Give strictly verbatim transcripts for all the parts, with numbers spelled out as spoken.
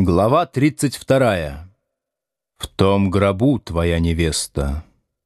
Глава тридцать вторая. В том гробу твоя невеста.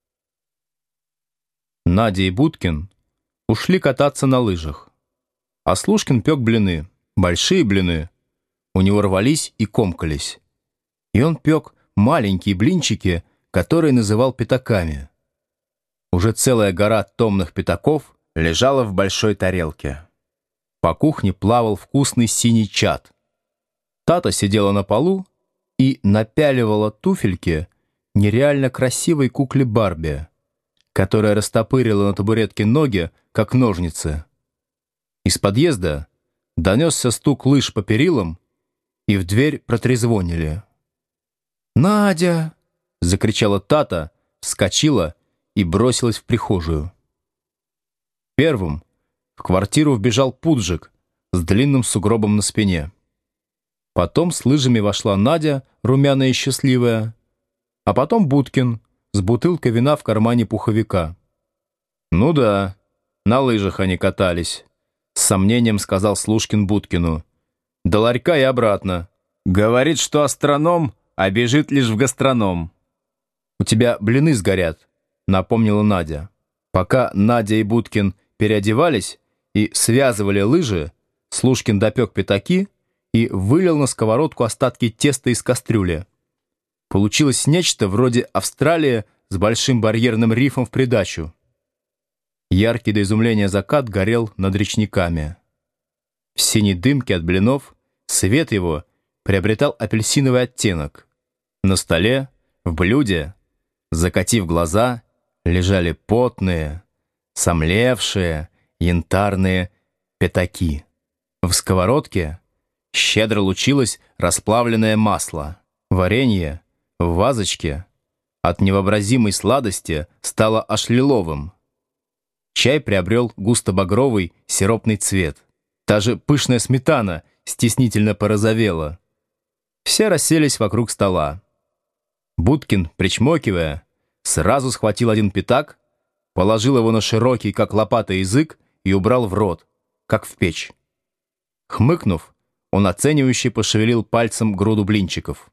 Надя и Будкин ушли кататься на лыжах, а Слушкин пек блины, большие блины. У него рвались и комкались. И он пек маленькие блинчики, которые называл пятаками. Уже целая гора томных пятаков лежала в большой тарелке. По кухне плавал вкусный синий чад. Тата сидела на полу и напяливала туфельки нереально красивой кукле Барби, которая растопырила на табуретке ноги, как ножницы. Из подъезда донесся стук лыж по перилам, и в дверь протрезвонили. «Надя!» — закричала Тата, вскочила и бросилась в прихожую. Первым в квартиру вбежал Пуджик с длинным сугробом на спине. Потом с лыжами вошла Надя, румяная и счастливая, а потом Будкин с бутылкой вина в кармане пуховика. «Ну да, на лыжах они катались», — с сомнением сказал Слушкин Будкину. «До ларька и обратно. Говорит, что астроном, а бежит лишь в гастроном». «У тебя блины сгорят», — напомнила Надя. Пока Надя и Будкин переодевались и связывали лыжи, Слушкин допек пятаки и вылил на сковородку остатки теста из кастрюли. Получилось нечто вроде Австралии с большим барьерным рифом в придачу. Яркий до изумления закат горел над речниками. В синей дымке от блинов свет его приобретал апельсиновый оттенок. На столе, в блюде, закатив глаза, лежали потные, сомлевшие, янтарные пятаки. В сковородке щедро лучилось расплавленное масло. Варенье в вазочке от невообразимой сладости стало аж лиловым. Чай приобрел густо-багровый сиропный цвет. Та же пышная сметана стеснительно порозовела. Все расселись вокруг стола. Будкин, причмокивая, сразу схватил один пятак, положил его на широкий, как лопата, язык и убрал в рот, как в печь. Хмыкнув, он оценивающе пошевелил пальцем груду блинчиков.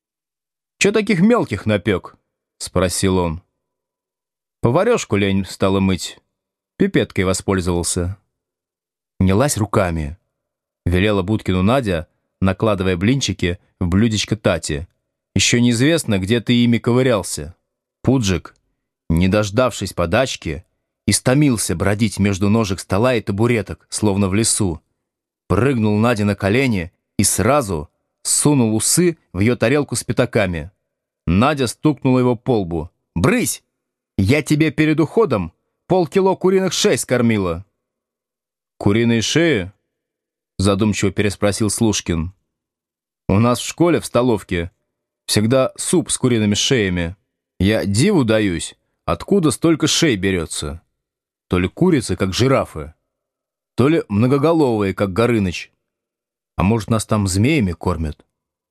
«Че таких мелких напек?» — спросил он. «Поварешку лень стало мыть. Пипеткой воспользовался». «Не лазь руками», — велела Будкину Надя, накладывая блинчики в блюдечко Тати. «Еще неизвестно, где ты ими ковырялся». Пуджик, не дождавшись подачки, истомился бродить между ножек стола и табуреток, словно в лесу. Прыгнул Наде на колени и сразу сунул усы в ее тарелку с пятаками. Надя стукнула его по лбу. «Брысь! Я тебе перед уходом полкило куриных шей скормила». «Куриные шеи?» — задумчиво переспросил Слушкин. «У нас в школе, в столовке, всегда суп с куриными шеями. Я диву даюсь, откуда столько шей берется. То ли курицы, как жирафы, то ли многоголовые, как Горыныч. А может, нас там змеями кормят?»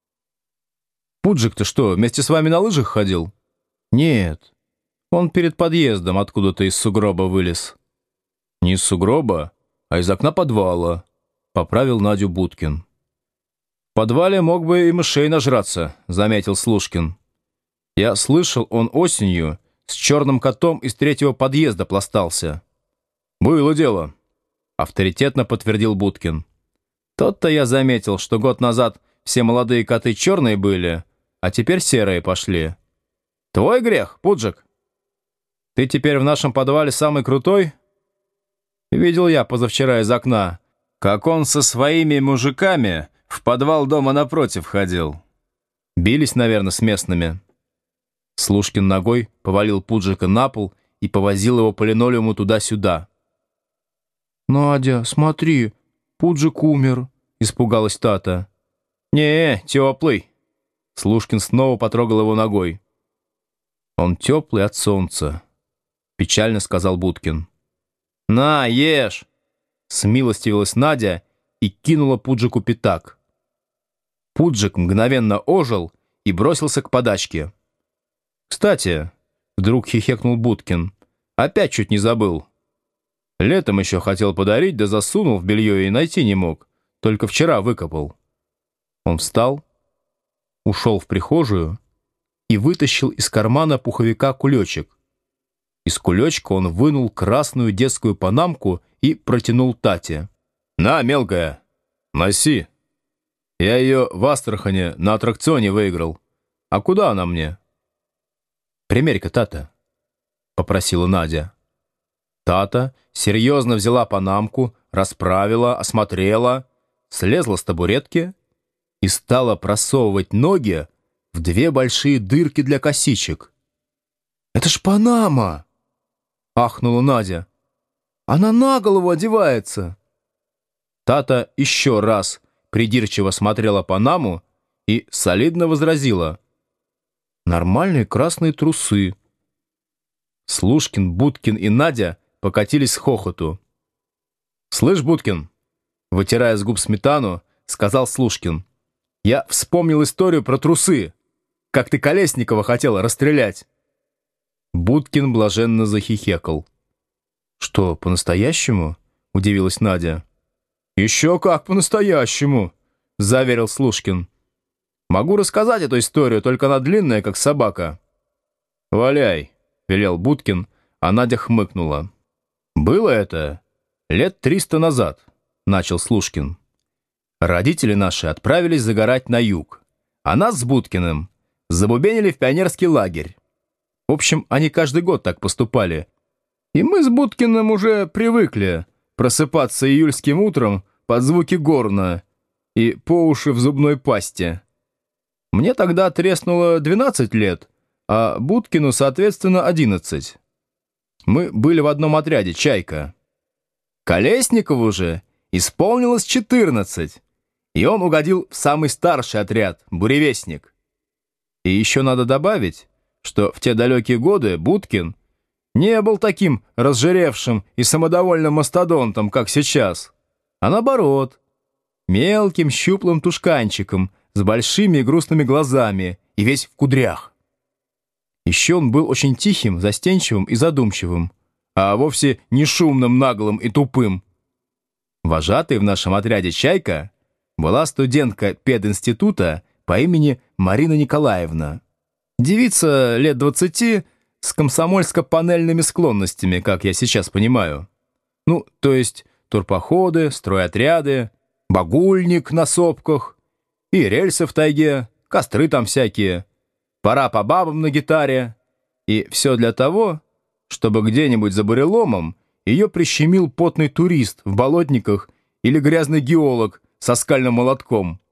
«Пуджик-то что, вместе с вами на лыжах ходил?» «Нет, он перед подъездом откуда-то из сугроба вылез». «Не из сугроба, а из окна подвала», — поправил Надю Будкин. «В подвале мог бы и мышей нажраться», — заметил Слушкин. «Я слышал, он осенью с черным котом из третьего подъезда пластался». «Было дело», — авторитетно подтвердил Будкин. «Тот-то я заметил, что год назад все молодые коты черные были, а теперь серые пошли. Твой грех, Пуджик? Ты теперь в нашем подвале самый крутой? Видел я позавчера из окна, как он со своими мужиками в подвал дома напротив ходил. Бились, наверное, с местными». Слушкин ногой повалил Пуджика на пол и повозил его по линолеуму туда-сюда. «Надя, смотри, Пуджик умер», — испугалась Тата. «Не, теплый». Слушкин снова потрогал его ногой. «Он теплый от солнца», — печально сказал Будкин. «На, ешь!» — смилостивилась Надя и кинула Пуджику пятак. Пуджик мгновенно ожил и бросился к подачке. «Кстати», — вдруг хихекнул Будкин, — «опять чуть не забыл. Летом еще хотел подарить, да засунул в белье и найти не мог. Только вчера выкопал». Он встал, ушел в прихожую и вытащил из кармана пуховика кулечек. Из кулечка он вынул красную детскую панамку и протянул Тате. «На, мелкая, носи. Я ее в Астрахани на аттракционе выиграл. А куда она мне?» «Примерь-ка, Тата», — попросила Надя. Тата серьезно взяла панамку, расправила, осмотрела, слезла с табуретки и стала просовывать ноги в две большие дырки для косичек. «Это ж панама!» — ахнула Надя. «Она на голову одевается!» Тата еще раз придирчиво смотрела панаму и солидно возразила: «Нормальные красные трусы». Слушкин, Будкин и Надя покатились с хохоту. «Слышь, Будкин», — вытирая с губ сметану, сказал Слушкин, «я вспомнил историю про трусы, как ты Колесникова хотела расстрелять». Будкин блаженно захихекал. «Что, по-настоящему?» — удивилась Надя. «Еще как по-настоящему», — заверил Слушкин. «Могу рассказать эту историю, только она длинная, как собака». «Валяй», — велел Будкин, а Надя хмыкнула. «Было это лет триста назад», — начал Слушкин. «Родители наши отправились загорать на юг, а нас с Будкиным забубенили в пионерский лагерь. В общем, они каждый год так поступали. И мы с Будкиным уже привыкли просыпаться июльским утром под звуки горна и по уши в зубной пасте. Мне тогда треснуло двенадцать лет, а Будкину, соответственно, одиннадцать. Мы были в одном отряде «Чайка». Колесникову же исполнилось четырнадцать, и он угодил в самый старший отряд «Буревестник». И еще надо добавить, что в те далекие годы Будкин не был таким разжиревшим и самодовольным мастодонтом, как сейчас, а наоборот, мелким щуплым тушканчиком с большими и грустными глазами и весь в кудрях. Еще он был очень тихим, застенчивым и задумчивым, а вовсе не шумным, наглым и тупым. Вожатой в нашем отряде «Чайка» была студентка пединститута по имени Марина Николаевна. Девица лет двадцати с комсомольско-панельными склонностями, как я сейчас понимаю. Ну, то есть турпоходы, стройотряды, багульник на сопках и рельсы в тайге, костры там всякие, пора по бабам на гитаре. И все для того, чтобы где-нибудь за буреломом ее прищемил потный турист в болотниках или грязный геолог со скальным молотком.